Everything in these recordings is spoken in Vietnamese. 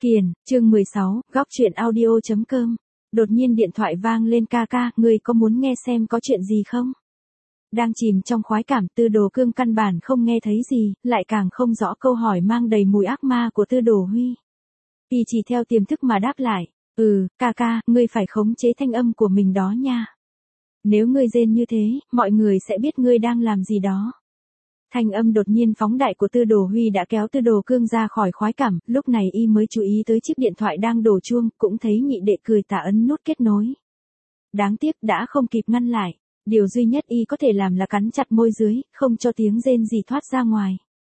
Kiền, chương 16, góc chuyện audio.com. Đột nhiên điện thoại vang lên ca ca, người có muốn nghe xem có chuyện gì không? Đang chìm trong khoái cảm, Tư Đồ Cương căn bản không nghe thấy gì, lại càng không rõ câu hỏi mang đầy mùi ác ma của Tư Đồ Huy. Y chỉ theo tiềm thức mà đáp lại, ca ca, ngươi phải khống chế thanh âm của mình đó nha. Nếu ngươi rên như thế, mọi người sẽ biết ngươi đang làm gì đó. Thanh âm đột nhiên phóng đại của Tư Đồ Huy đã kéo Tư Đồ Cương ra khỏi khoái cảm, lúc này y mới chú ý tới chiếc điện thoại đang đổ chuông, cũng thấy nhị đệ cười tà ấn nút kết nối. Đáng tiếc đã không kịp ngăn lại, điều duy nhất y có thể làm là cắn chặt môi dưới, không cho tiếng rên gì thoát ra ngoài.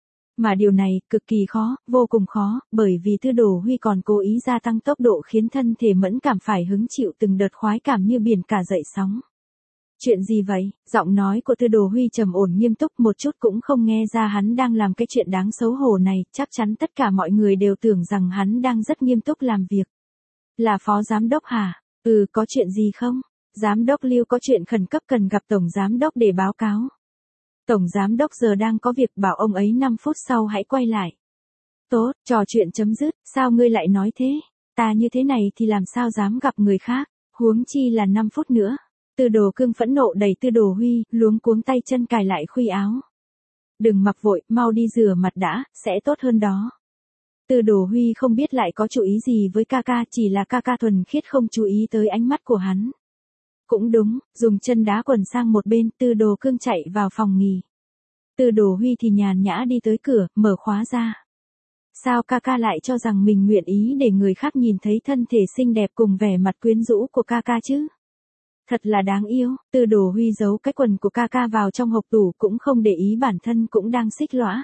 Mà điều này cực kỳ khó, vô cùng khó, bởi vì Tư Đồ Huy còn cố ý gia tăng tốc độ khiến thân thể mẫn cảm phải hứng chịu từng đợt khoái cảm như biển cả dậy sóng. Chuyện gì vậy? Giọng nói của Tư Đồ Huy trầm ổn nghiêm túc, một chút cũng không nghe ra hắn đang làm cái chuyện đáng xấu hổ này, chắc chắn tất cả mọi người đều tưởng rằng hắn đang rất nghiêm túc làm việc. Là phó giám đốc hả? Có chuyện gì không? Giám đốc Lưu có chuyện khẩn cấp cần gặp tổng giám đốc để báo cáo. Tổng giám đốc giờ đang có việc, bảo ông ấy 5 phút sau hãy quay lại. Tốt, trò chuyện chấm dứt, sao ngươi lại nói thế? Ta như thế này thì làm sao dám gặp người khác, huống chi là 5 phút nữa. Tư Đồ Cương phẫn nộ đẩy Tư Đồ Huy, luống cuống tay chân cài lại khuy áo. Đừng mặc vội, mau đi rửa mặt đã, sẽ tốt hơn đó. Tư Đồ Huy không biết lại có chú ý gì với ca ca, chỉ là ca ca thuần khiết không chú ý tới ánh mắt của hắn. Cũng đúng, dùng chân đá quần sang một bên, Tư Đồ Cương chạy vào phòng nghỉ. Tư Đồ Huy thì nhàn nhã đi tới cửa, mở khóa ra. Sao ca ca lại cho rằng mình nguyện ý để người khác nhìn thấy thân thể xinh đẹp cùng vẻ mặt quyến rũ của ca ca chứ? Thật là đáng yêu. Tư Đồ Huy giấu cái quần của ca ca vào trong hộc tủ, cũng không để ý bản thân cũng đang xích lõa.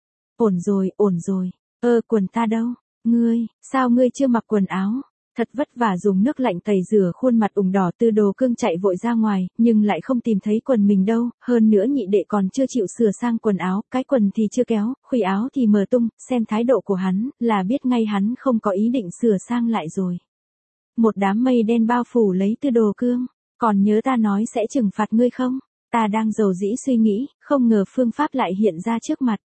Ổn rồi. Quần ta đâu? Ngươi, sao ngươi chưa mặc quần áo? Thật vất vả dùng nước lạnh tẩy rửa khuôn mặt ửng đỏ, Tư Đồ Cương chạy vội ra ngoài, nhưng lại không tìm thấy quần mình đâu, hơn nữa nhị đệ còn chưa chịu sửa sang quần áo, cái quần thì chưa kéo, khuy áo thì mở tung, xem thái độ của hắn, là biết ngay hắn không có ý định sửa sang lại rồi. Một đám mây đen bao phủ lấy Tư Đồ Cương. Còn nhớ ta nói sẽ trừng phạt ngươi không? Ta đang dầu dĩ suy nghĩ, không ngờ phương pháp lại hiện ra trước mặt.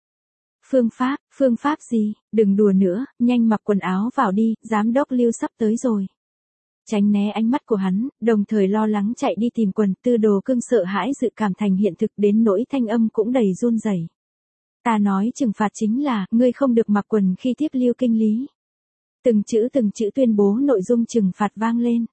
Phương pháp gì? Đừng đùa nữa, nhanh mặc quần áo vào đi, giám đốc Lưu sắp tới rồi. Tránh né ánh mắt của hắn, đồng thời lo lắng chạy đi tìm quần, Tư Đồ Cương sợ hãi dự cảm thành hiện thực đến nỗi thanh âm cũng đầy run rẩy. Ta nói trừng phạt chính là, ngươi không được mặc quần khi tiếp Lưu kinh lý. Từng chữ tuyên bố nội dung trừng phạt vang lên.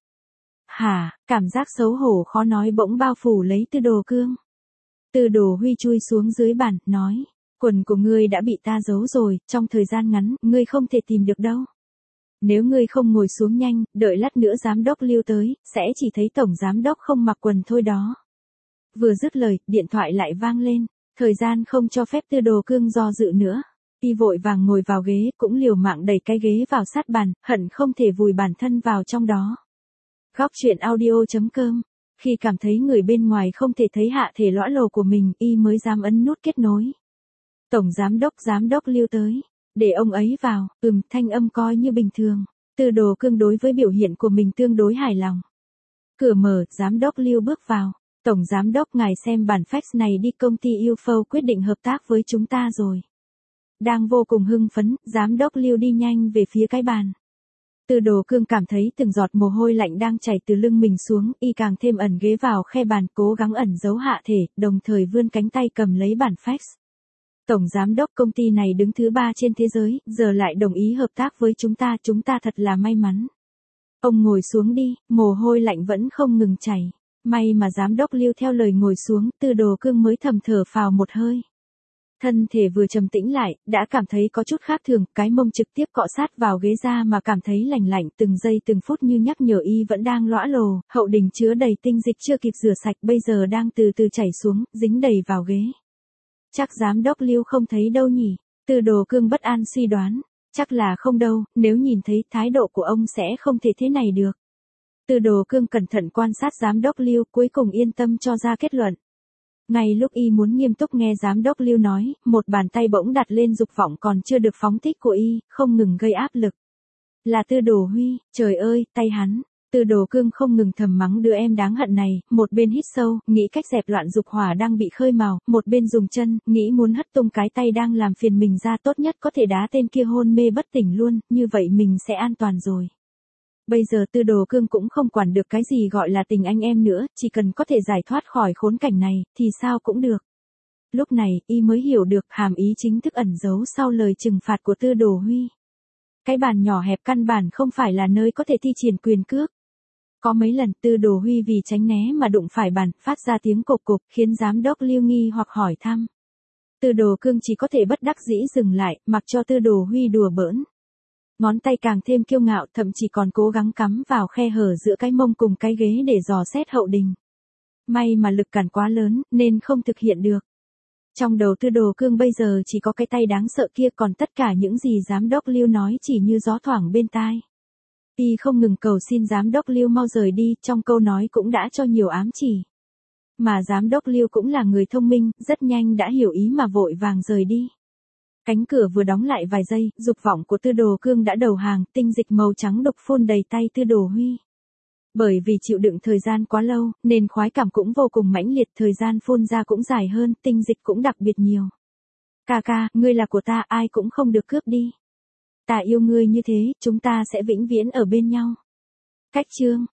Hả, cảm giác xấu hổ khó nói bỗng bao phủ lấy Tư Đồ Cương. Tư Đồ Huy chui xuống dưới bàn, nói, quần của ngươi đã bị ta giấu rồi, trong thời gian ngắn, ngươi không thể tìm được đâu. Nếu ngươi không ngồi xuống nhanh, đợi lát nữa giám đốc Lưu tới, sẽ chỉ thấy tổng giám đốc không mặc quần thôi đó. Vừa dứt lời, điện thoại lại vang lên, thời gian không cho phép Tư Đồ Cương do dự nữa. Y vội vàng ngồi vào ghế, cũng liều mạng đẩy cái ghế vào sát bàn, hận không thể vùi bản thân vào trong đó. Góc chuyện audio.com. Khi cảm thấy người bên ngoài không thể thấy hạ thể lõa lồ của mình, y mới dám ấn nút kết nối. Tổng giám đốc Lưu tới. Để ông ấy vào. Thanh âm coi như bình thường. Tư Đồ Cương đối với biểu hiện của mình tương đối hài lòng. Cửa mở, giám đốc Lưu bước vào. Tổng giám đốc, ngài xem bản fax này đi, công ty UFO quyết định hợp tác với chúng ta rồi. Đang vô cùng hưng phấn, giám đốc Lưu đi nhanh về phía cái bàn. Tư Đồ Cương cảm thấy từng giọt mồ hôi lạnh đang chảy từ lưng mình xuống, y càng thêm ẩn ghế vào khe bàn, cố gắng ẩn giấu hạ thể, đồng thời vươn cánh tay cầm lấy bản fax. Tổng giám đốc, công ty này đứng thứ 3 trên thế giới, giờ lại đồng ý hợp tác với chúng ta thật là may mắn. Ông ngồi xuống đi, mồ hôi lạnh vẫn không ngừng chảy. May mà giám đốc Lưu theo lời ngồi xuống, Tư Đồ Cương mới thầm thở phào một hơi. Thân thể vừa trầm tĩnh lại, đã cảm thấy có chút khác thường, cái mông trực tiếp cọ sát vào ghế ra mà cảm thấy lành lạnh, từng giây từng phút như nhắc nhở y vẫn đang lõa lồ, hậu đình chứa đầy tinh dịch chưa kịp rửa sạch bây giờ đang từ từ chảy xuống, dính đầy vào ghế. Chắc giám đốc Lưu không thấy đâu nhỉ? Tư Đồ Cương bất an suy đoán. Chắc là không đâu, nếu nhìn thấy thái độ của ông sẽ không thể thế này được. Tư Đồ Cương cẩn thận quan sát giám đốc Lưu, cuối cùng yên tâm cho ra kết luận. Ngay lúc y muốn nghiêm túc nghe giám đốc Lưu nói, một bàn tay bỗng đặt lên dục vọng còn chưa được phóng thích của y, không ngừng gây áp lực. Là Tư Đồ Huy, trời ơi, tay hắn. Tư Đồ Cương không ngừng thầm mắng đứa em đáng hận này, một bên hít sâu, nghĩ cách dẹp loạn dục hỏa đang bị khơi mào, một bên dùng chân, nghĩ muốn hất tung cái tay đang làm phiền mình ra, tốt nhất có thể đá tên kia hôn mê bất tỉnh luôn, như vậy mình sẽ an toàn rồi. Bây giờ Tư Đồ Cương cũng không quản được cái gì gọi là tình anh em nữa, chỉ cần có thể giải thoát khỏi khốn cảnh này, thì sao cũng được. Lúc này, y mới hiểu được hàm ý chính thức ẩn giấu sau lời trừng phạt của Tư Đồ Huy. Cái bàn nhỏ hẹp căn bản không phải là nơi có thể thi triển quyền cước. Có mấy lần Tư Đồ Huy vì tránh né mà đụng phải bàn, phát ra tiếng cộp cộp, khiến giám đốc Lưu nghi hoặc hỏi thăm. Tư Đồ Cương chỉ có thể bất đắc dĩ dừng lại, mặc cho Tư Đồ Huy đùa bỡn. Ngón tay càng thêm kiêu ngạo, thậm chí còn cố gắng cắm vào khe hở giữa cái mông cùng cái ghế để dò xét hậu đình. May mà lực cản quá lớn, nên không thực hiện được. Trong đầu Tư Đồ Cương bây giờ chỉ có cái tay đáng sợ kia, còn tất cả những gì giám đốc Lưu nói chỉ như gió thoảng bên tai. Y không ngừng cầu xin giám đốc Lưu mau rời đi, trong câu nói cũng đã cho nhiều ám chỉ. Mà giám đốc Lưu cũng là người thông minh, rất nhanh đã hiểu ý mà vội vàng rời đi. Cánh cửa vừa đóng lại vài giây, dục vọng của Tư Đồ Cương đã đầu hàng, tinh dịch màu trắng đục phun đầy tay Tư Đồ Huy. Bởi vì chịu đựng thời gian quá lâu, nên khoái cảm cũng vô cùng mãnh liệt, thời gian phun ra cũng dài hơn, tinh dịch cũng đặc biệt nhiều. Ca ca, ngươi là của ta, ai cũng không được cướp đi. Ta yêu ngươi như thế, chúng ta sẽ vĩnh viễn ở bên nhau. Cách chương